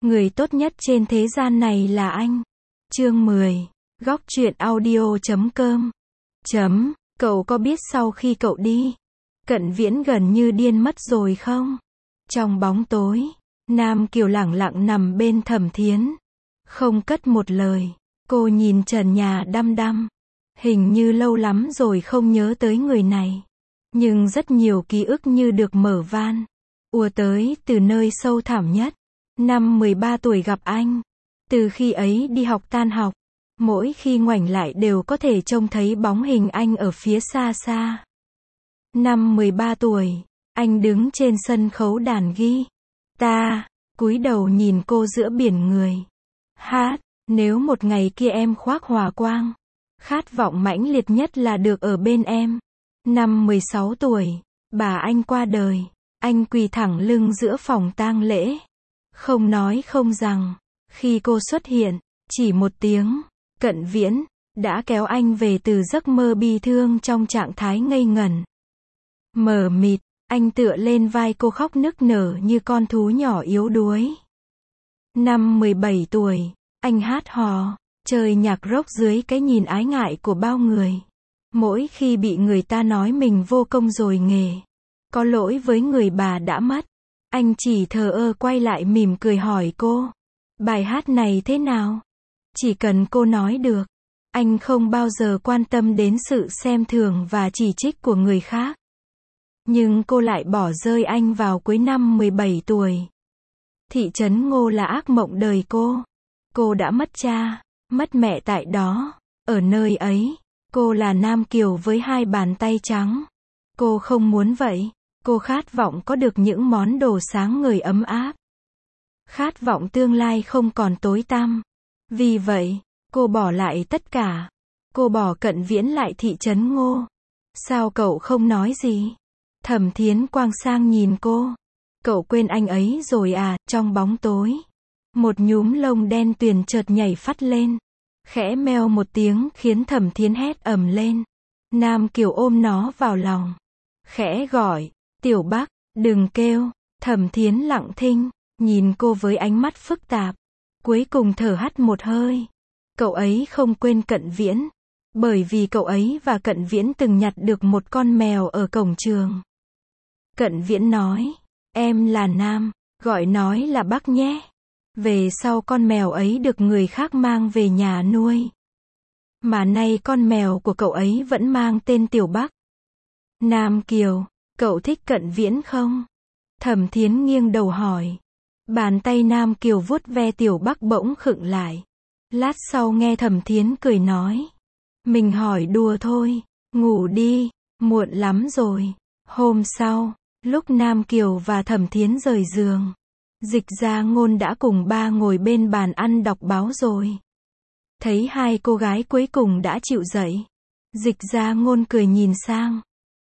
Người tốt nhất trên thế gian này là anh. Chương 10. Góc truyện audio.com. Cậu có biết sau khi cậu đi, Cận Viễn gần như điên mất rồi không? Trong bóng tối, Nam Kiều lẳng lặng nằm bên Thẩm Thiến. Không cất một lời. Cô nhìn trần nhà đăm đăm. Hình như lâu lắm rồi không nhớ tới người này. Nhưng rất nhiều ký ức như được mở van, ùa tới từ nơi sâu thẳm nhất. Năm 13 tuổi gặp anh. Từ khi ấy đi học tan học, mỗi khi ngoảnh lại đều có thể trông thấy bóng hình anh ở phía xa xa. Năm 13 tuổi, anh đứng trên sân khấu đàn guitar, cúi đầu nhìn cô giữa biển người. Hát, nếu một ngày kia em khoác hỏa quang, khát vọng mãnh liệt nhất là được ở bên em. Năm 16 tuổi, bà anh qua đời, anh quỳ thẳng lưng giữa phòng tang lễ. Không nói không rằng, khi cô xuất hiện, chỉ một tiếng, Cận Viễn, đã kéo anh về từ giấc mơ bi thương trong trạng thái ngây ngẩn. Mờ mịt, anh tựa lên vai cô khóc nức nở như con thú nhỏ yếu đuối. Năm 17 tuổi, anh hát hò, chơi nhạc rock dưới cái nhìn ái ngại của bao người. Mỗi khi bị người ta nói mình vô công rồi nghề, có lỗi với người bà đã mất, anh chỉ thờ ơ quay lại mỉm cười hỏi cô, bài hát này thế nào? Chỉ cần cô nói được, anh không bao giờ quan tâm đến sự xem thường và chỉ trích của người khác. Nhưng cô lại bỏ rơi anh vào cuối năm 17 tuổi. Thị trấn Ngô là ác mộng đời cô. Cô đã mất cha, mất mẹ tại đó. Ở nơi ấy, cô là Nam Kiều với hai bàn tay trắng. Cô không muốn vậy. Cô khát vọng có được những món đồ sáng ngời ấm áp. Khát vọng tương lai không còn tối tăm. Vì vậy, cô bỏ lại tất cả. Cô bỏ Cận Viễn lại thị trấn Ngô. Sao cậu không nói gì? Thẩm Thiến quang sang nhìn cô. Cậu quên anh ấy rồi à? Trong bóng tối, một nhúm lông đen tuyền chợt nhảy phắt lên. Khẽ meo một tiếng khiến Thẩm Thiến hét ầm lên. Nam Kiều ôm nó vào lòng. Khẽ gọi, Tiểu Bắc, đừng kêu. Thẩm Thiến lặng thinh, nhìn cô với ánh mắt phức tạp. Cuối cùng thở hắt một hơi. Cậu ấy không quên Cận Viễn. Bởi vì cậu ấy và Cận Viễn từng nhặt được một con mèo ở cổng trường. Cận Viễn nói, em là Nam, gọi nói là Bắc nhé. Về sau con mèo ấy được người khác mang về nhà nuôi. Mà nay con mèo của cậu ấy vẫn mang tên Tiểu Bắc. Nam Kiều, cậu thích Cận Viễn không? Thẩm Thiến nghiêng đầu hỏi. Bàn tay Nam Kiều vuốt ve Tiểu Bắc bỗng khựng lại. Lát sau nghe Thẩm Thiến cười nói. Mình hỏi đùa thôi, ngủ đi, muộn lắm rồi. Hôm sau, lúc Nam Kiều và Thẩm Thiến rời giường, Dịch Gia Ngôn đã cùng ba ngồi bên bàn ăn đọc báo rồi. Thấy hai cô gái cuối cùng đã chịu dậy, Dịch Gia Ngôn cười nhìn sang.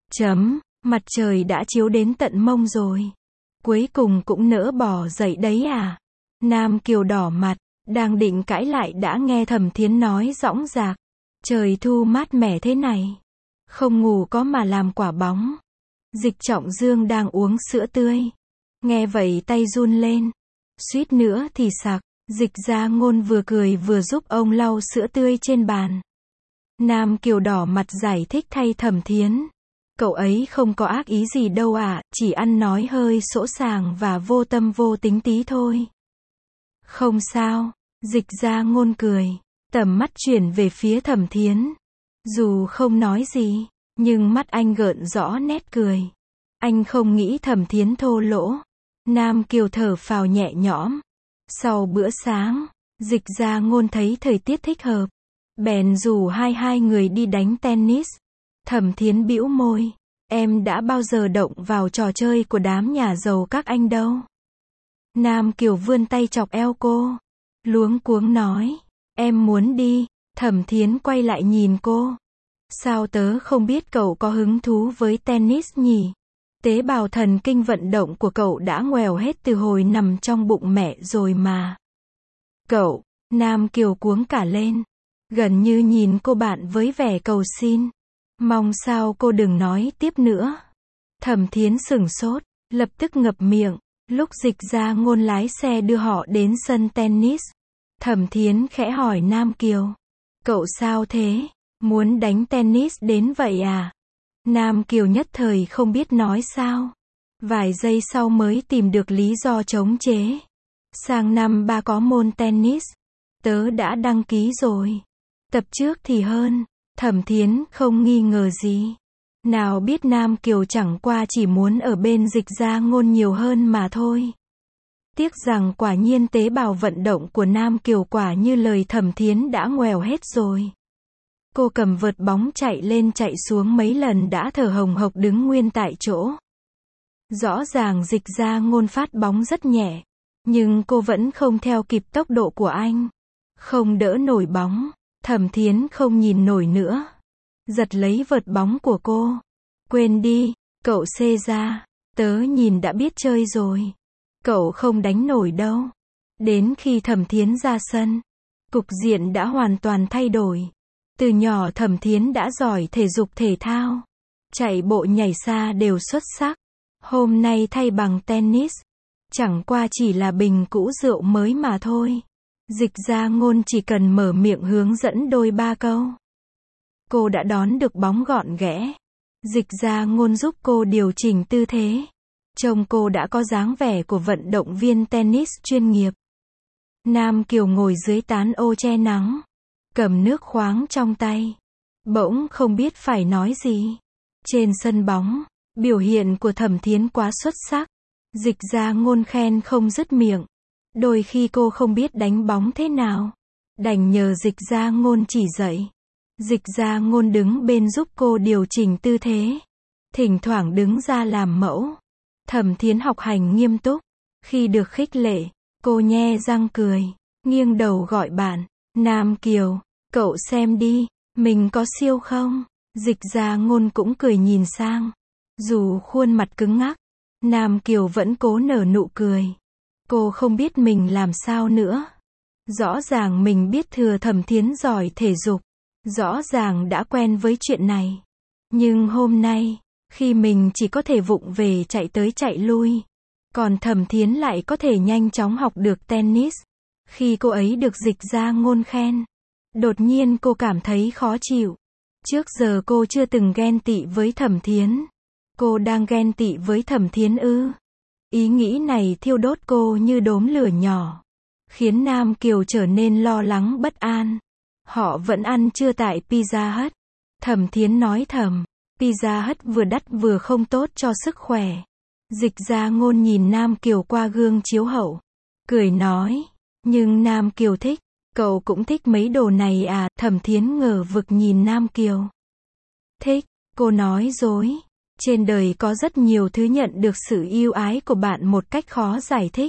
Mặt trời đã chiếu đến tận mông rồi. Cuối cùng cũng nỡ bỏ dậy đấy à? Nam Kiều đỏ mặt, đang định cãi lại đã nghe Thẩm Thiến nói dõng dạc. Trời thu mát mẻ thế này, không ngủ có mà làm quả bóng. Dịch Trọng Dương đang uống sữa tươi. Nghe vậy tay run lên. Suýt nữa thì sặc. Dịch Gia Ngôn vừa cười vừa giúp ông lau sữa tươi trên bàn. Nam Kiều đỏ mặt giải thích thay Thẩm Thiến. Cậu ấy không có ác ý gì đâu ạ, chỉ ăn nói hơi sỗ sàng và vô tâm vô tính tí thôi. Không sao. Dịch Gia Ngôn cười. Tầm mắt chuyển về phía Thẩm Thiến. Dù không nói gì, nhưng mắt anh gợn rõ nét cười. Anh không nghĩ Thẩm Thiến thô lỗ. Nam Kiều thở phào nhẹ nhõm. Sau bữa sáng, Dịch Gia Ngôn thấy thời tiết thích hợp, bèn rủ hai người đi đánh tennis. Thẩm Thiến bĩu môi. Em đã bao giờ động vào trò chơi của đám nhà giàu các anh đâu. Nam Kiều vươn tay chọc eo cô. Luống cuống nói. Em muốn đi. Thẩm Thiến quay lại nhìn cô. Sao tớ không biết cậu có hứng thú với tennis nhỉ? Tế bào thần kinh vận động của cậu đã ngoèo hết từ hồi nằm trong bụng mẹ rồi mà. Cậu, Nam Kiều cuống cả lên. Gần như nhìn cô bạn với vẻ cầu xin. Mong sao cô đừng nói tiếp nữa. Thẩm Thiến sửng sốt, lập tức ngập miệng. Lúc Dịch Gia Ngôn lái xe đưa họ đến sân tennis, Thẩm Thiến khẽ hỏi Nam Kiều. Cậu sao thế? Muốn đánh tennis đến vậy à? Nam Kiều nhất thời không biết nói sao. Vài giây sau mới tìm được lý do chống chế. Sang năm ba có môn tennis. Tớ đã đăng ký rồi. Tập trước thì hơn. Thẩm Thiến không nghi ngờ gì. Nào biết Nam Kiều chẳng qua chỉ muốn ở bên Dịch Gia Ngôn nhiều hơn mà thôi. Tiếc rằng quả nhiên tế bào vận động của Nam Kiều quả như lời Thẩm Thiến đã ngoèo hết rồi. Cô cầm vợt bóng chạy lên chạy xuống mấy lần đã thở hồng hộc đứng nguyên tại chỗ. Rõ ràng Dịch Gia Ngôn phát bóng rất nhẹ, nhưng cô vẫn không theo kịp tốc độ của anh. Không đỡ nổi bóng, Thẩm Thiến không nhìn nổi nữa. Giật lấy vợt bóng của cô. Quên đi, cậu xê ra, tớ nhìn đã biết chơi rồi. Cậu không đánh nổi đâu. Đến khi Thẩm Thiến ra sân, cục diện đã hoàn toàn thay đổi. Từ nhỏ Thẩm Thiến đã giỏi thể dục thể thao. Chạy bộ nhảy xa đều xuất sắc. Hôm nay thay bằng tennis. Chẳng qua chỉ là bình cũ rượu mới mà thôi. Dịch Gia Ngôn chỉ cần mở miệng hướng dẫn đôi ba câu. Cô đã đón được bóng gọn ghẽ. Dịch Gia Ngôn giúp cô điều chỉnh tư thế. Trông cô đã có dáng vẻ của vận động viên tennis chuyên nghiệp. Nam Kiều ngồi dưới tán ô che nắng, cầm nước khoáng trong tay. Bỗng không biết phải nói gì. Trên sân bóng, biểu hiện của Thẩm Thiến quá xuất sắc. Dịch Gia Ngôn khen không dứt miệng. Đôi khi cô không biết đánh bóng thế nào, đành nhờ Dịch Gia Ngôn chỉ dạy. Dịch Gia Ngôn đứng bên giúp cô điều chỉnh tư thế. Thỉnh thoảng đứng ra làm mẫu. Thẩm Thiến học hành nghiêm túc. Khi được khích lệ, cô nhe răng cười, nghiêng đầu gọi bạn. Nam Kiều, cậu xem đi, mình có siêu không? Dịch Gia Ngôn cũng cười nhìn sang. Dù khuôn mặt cứng ngắc, Nam Kiều vẫn cố nở nụ cười. Cô không biết mình làm sao nữa. Rõ ràng mình biết thừa Thẩm Thiến giỏi thể dục. Rõ ràng đã quen với chuyện này. Nhưng hôm nay, khi mình chỉ có thể vụng về chạy tới chạy lui, còn Thẩm Thiến lại có thể nhanh chóng học được tennis. Khi cô ấy được Dịch Gia Ngôn khen, đột nhiên cô cảm thấy khó chịu. Trước giờ cô chưa từng ghen tị với Thẩm Thiến. Cô đang ghen tị với Thẩm Thiến ư? Ý nghĩ này thiêu đốt cô như đốm lửa nhỏ, khiến Nam Kiều trở nên lo lắng bất an. Họ vẫn ăn trưa tại Pizza Hut. Thẩm Thiến nói thầm, Pizza Hut vừa đắt vừa không tốt cho sức khỏe. Dịch Gia Ngôn nhìn Nam Kiều qua gương chiếu hậu, cười nói, nhưng Nam Kiều thích, cậu cũng thích mấy đồ này à? Thẩm Thiến ngờ vực nhìn Nam Kiều. Thích, cô nói dối. Trên đời có rất nhiều thứ nhận được sự yêu ái của bạn một cách khó giải thích.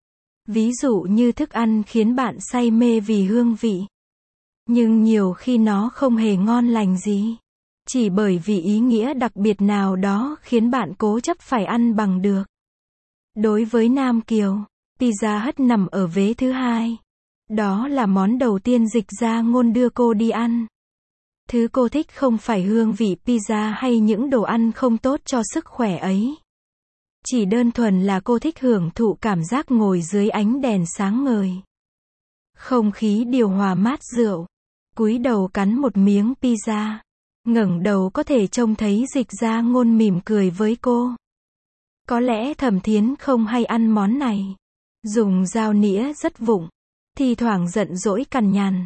Ví dụ như thức ăn khiến bạn say mê vì hương vị. Nhưng nhiều khi nó không hề ngon lành gì. Chỉ bởi vì ý nghĩa đặc biệt nào đó khiến bạn cố chấp phải ăn bằng được. Đối với Nam Kiều, Pizza Hut nằm ở vế thứ hai. Đó là món đầu tiên Dịch Gia Ngôn đưa cô đi ăn. Thứ cô thích không phải hương vị pizza hay những đồ ăn không tốt cho sức khỏe ấy. Chỉ đơn thuần là cô thích hưởng thụ cảm giác ngồi dưới ánh đèn sáng ngời. Không khí điều hòa mát rượu. Cúi đầu cắn một miếng pizza. Ngẩng đầu có thể trông thấy Dịch Gia Ngôn mỉm cười với cô. Có lẽ Thẩm Thiến không hay ăn món này. Dùng dao nĩa rất vụng. Thi thoảng giận dỗi cằn nhằn.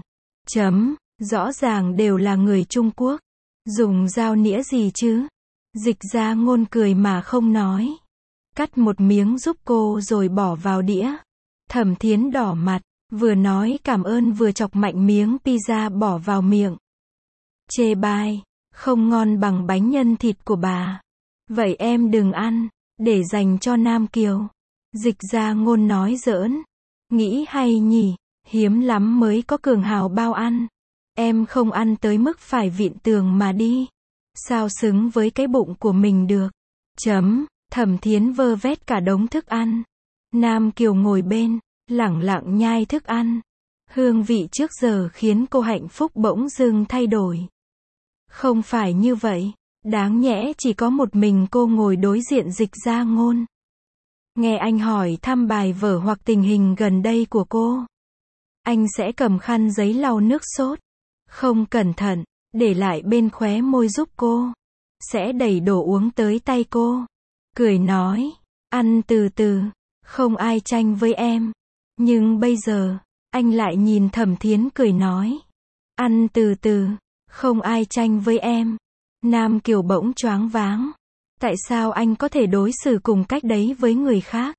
Rõ ràng đều là người Trung Quốc. Dùng dao nĩa gì chứ? Dịch Gia Ngôn cười mà không nói. Cắt một miếng giúp cô rồi bỏ vào đĩa. Thẩm Thiến đỏ mặt, vừa nói cảm ơn vừa chọc mạnh miếng pizza bỏ vào miệng. Chê bai, không ngon bằng bánh nhân thịt của bà. Vậy em đừng ăn, để dành cho Nam Kiều. Dịch Gia Ngôn nói giỡn. Nghĩ hay nhỉ, hiếm lắm mới có cường hào bao ăn. Em không ăn tới mức phải vịn tường mà đi. Sao xứng với cái bụng của mình được. Thẩm Thiến vơ vét cả đống thức ăn. Nam Kiều ngồi bên, lẳng lặng nhai thức ăn. Hương vị trước giờ khiến cô hạnh phúc bỗng dưng thay đổi. Không phải như vậy. Đáng nhẽ chỉ có một mình cô ngồi đối diện Dịch Gia Ngôn. Nghe anh hỏi thăm bài vở hoặc tình hình gần đây của cô. Anh sẽ cầm khăn giấy lau nước sốt. Không cẩn thận, để lại bên khóe môi giúp cô. Sẽ đẩy đồ uống tới tay cô. Cười nói, ăn từ từ, không ai tranh với em. Nhưng bây giờ, anh lại nhìn Thẩm Thiến cười nói. Ăn từ từ, không ai tranh với em. Nam Kiều bỗng choáng váng. Tại sao anh có thể đối xử cùng cách đấy với người khác?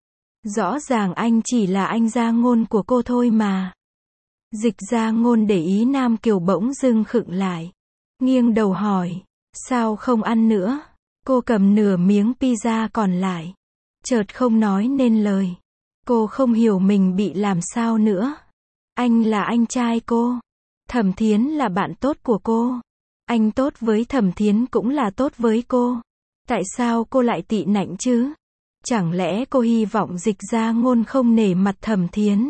Rõ ràng anh chỉ là anh gia ngôn của cô thôi mà. Dịch gia ngôn để ý Nam Kiều bỗng dưng khựng lại. Nghiêng đầu hỏi, sao không ăn nữa? Cô cầm nửa miếng pizza còn lại. Chợt không nói nên lời. Cô không hiểu mình bị làm sao nữa. Anh là anh trai cô. Thẩm Thiến là bạn tốt của cô. Anh tốt với Thẩm Thiến cũng là tốt với cô. Tại sao cô lại tị nạnh chứ? Chẳng lẽ cô hy vọng Dịch gia ngôn không nể mặt Thẩm Thiến?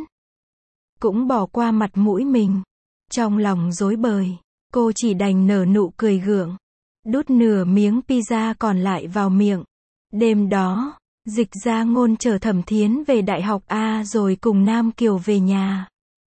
Cũng bỏ qua mặt mũi mình. Trong lòng rối bời, cô chỉ đành nở nụ cười gượng. Đút nửa miếng pizza còn lại vào miệng. Đêm đó, Dịch gia ngôn chở Thẩm Thiến về Đại học A rồi cùng Nam Kiều về nhà.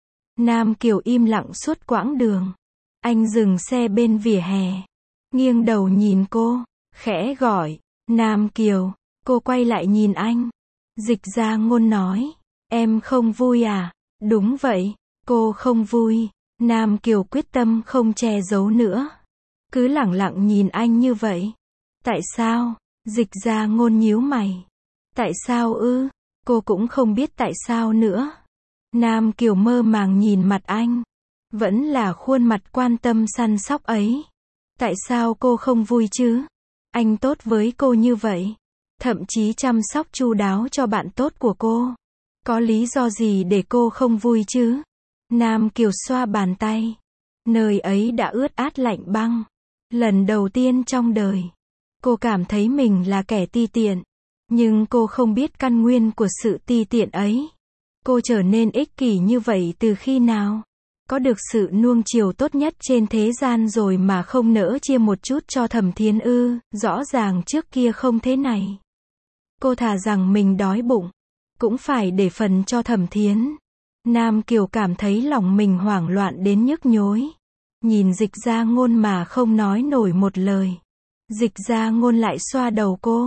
Nam Kiều im lặng suốt quãng đường. Anh dừng xe bên vỉa hè. Nghiêng đầu nhìn cô, khẽ gọi, Nam Kiều. Cô quay lại nhìn anh. Dịch gia ngôn nói, em không vui à? Đúng vậy, cô không vui. Nam Kiều quyết tâm không che giấu nữa. Cứ lẳng lặng nhìn anh như vậy. Tại sao? Dịch gia ngôn nhíu mày. Tại sao ư? Cô cũng không biết tại sao nữa. Nam Kiều mơ màng nhìn mặt anh. Vẫn là khuôn mặt quan tâm săn sóc ấy. Tại sao cô không vui chứ? Anh tốt với cô như vậy. Thậm chí chăm sóc chu đáo cho bạn tốt của cô. Có lý do gì để cô không vui chứ? Nam Kiều xoa bàn tay. Nơi ấy đã ướt át lạnh băng. Lần đầu tiên trong đời, cô cảm thấy mình là kẻ ti tiện. Nhưng cô không biết căn nguyên của sự ti tiện ấy. Cô trở nên ích kỷ như vậy từ khi nào? Có được sự nuông chiều tốt nhất trên thế gian rồi mà không nỡ chia một chút cho Thẩm Thiến ư? Rõ ràng trước kia không thế này. Cô thà rằng mình đói bụng, cũng phải để phần cho Thẩm Thiến. Nam Kiều cảm thấy lòng mình hoảng loạn đến nhức nhối. Nhìn Dịch gia ngôn mà không nói nổi một lời. Dịch gia ngôn lại xoa đầu cô.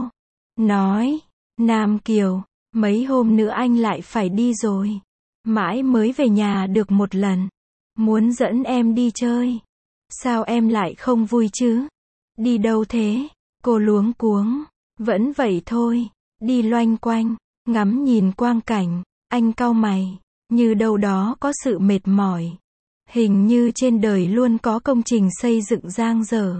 Nói, Nam Kiều, mấy hôm nữa anh lại phải đi rồi. Mãi mới về nhà được một lần. Muốn dẫn em đi chơi. Sao em lại không vui chứ? Đi đâu thế? Cô luống cuống. Vẫn vậy thôi. Đi loanh quanh, ngắm nhìn quang cảnh. Anh cau mày. Như đâu đó có sự mệt mỏi. Hình như trên đời luôn có công trình xây dựng dang dở.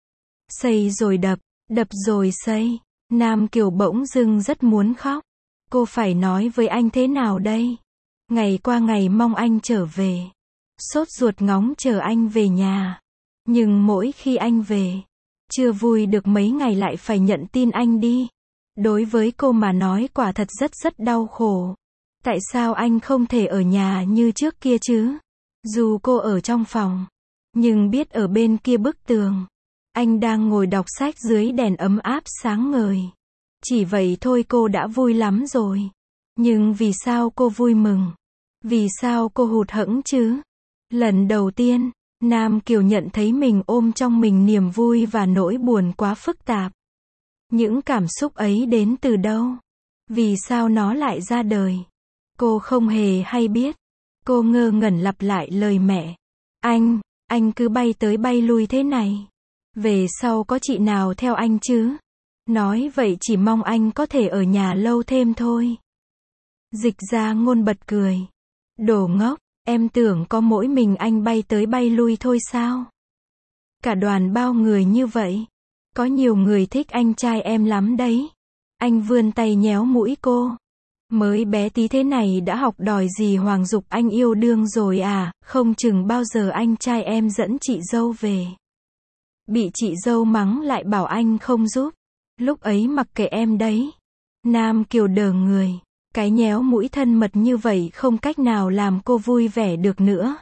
Xây rồi đập, đập rồi xây. Nam Kiều bỗng dưng rất muốn khóc. Cô phải nói với anh thế nào đây? Ngày qua ngày mong anh trở về. Sốt ruột ngóng chờ anh về nhà. Nhưng mỗi khi anh về, chưa vui được mấy ngày lại phải nhận tin anh đi. Đối với cô mà nói quả thật rất đau khổ. Tại sao anh không thể ở nhà như trước kia chứ? Dù cô ở trong phòng, nhưng biết ở bên kia bức tường, anh đang ngồi đọc sách dưới đèn ấm áp sáng ngời. Chỉ vậy thôi cô đã vui lắm rồi. Nhưng vì sao cô vui mừng? Vì sao cô hụt hẫng chứ? Lần đầu tiên, Nam Kiều nhận thấy mình ôm trong mình niềm vui và nỗi buồn quá phức tạp. Những cảm xúc ấy đến từ đâu? Vì sao nó lại ra đời? Cô không hề hay biết. Cô ngơ ngẩn lặp lại lời mẹ. Anh cứ bay tới bay lui thế này. Về sau có chị nào theo anh chứ? Nói vậy chỉ mong anh có thể ở nhà lâu thêm thôi. Dịch gia ngôn bật cười. Đồ ngốc, em tưởng có mỗi mình anh bay tới bay lui thôi sao? Cả đoàn bao người như vậy. Có nhiều người thích anh trai em lắm đấy. Anh vươn tay nhéo mũi cô. Mới bé tí thế này đã học đòi gì hoàng dục anh yêu đương rồi à? Không chừng bao giờ anh trai em dẫn chị dâu về. Bị chị dâu mắng lại bảo anh không giúp. Lúc ấy mặc kệ em đấy. Nam Kiều đờ người. Cái nhéo mũi thân mật như vậy không cách nào làm cô vui vẻ được nữa.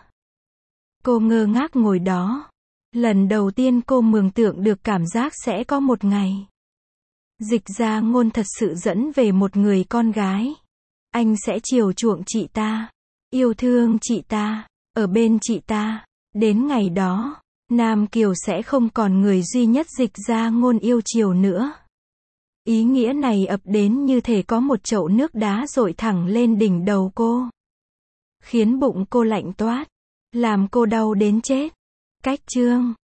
Cô ngơ ngác ngồi đó. Lần đầu tiên cô mường tượng được cảm giác sẽ có một ngày Dịch Gia Ngôn thật sự dẫn về một người con gái. Anh sẽ chiều chuộng chị ta, yêu thương chị ta, ở bên chị ta. Đến ngày đó, Nam Kiều sẽ không còn người duy nhất Dịch Gia Ngôn yêu chiều nữa. Ý nghĩa này ập đến như thể có một chậu nước đá dội thẳng lên đỉnh đầu cô. Khiến bụng cô lạnh toát, làm cô đau đến chết. Cách chương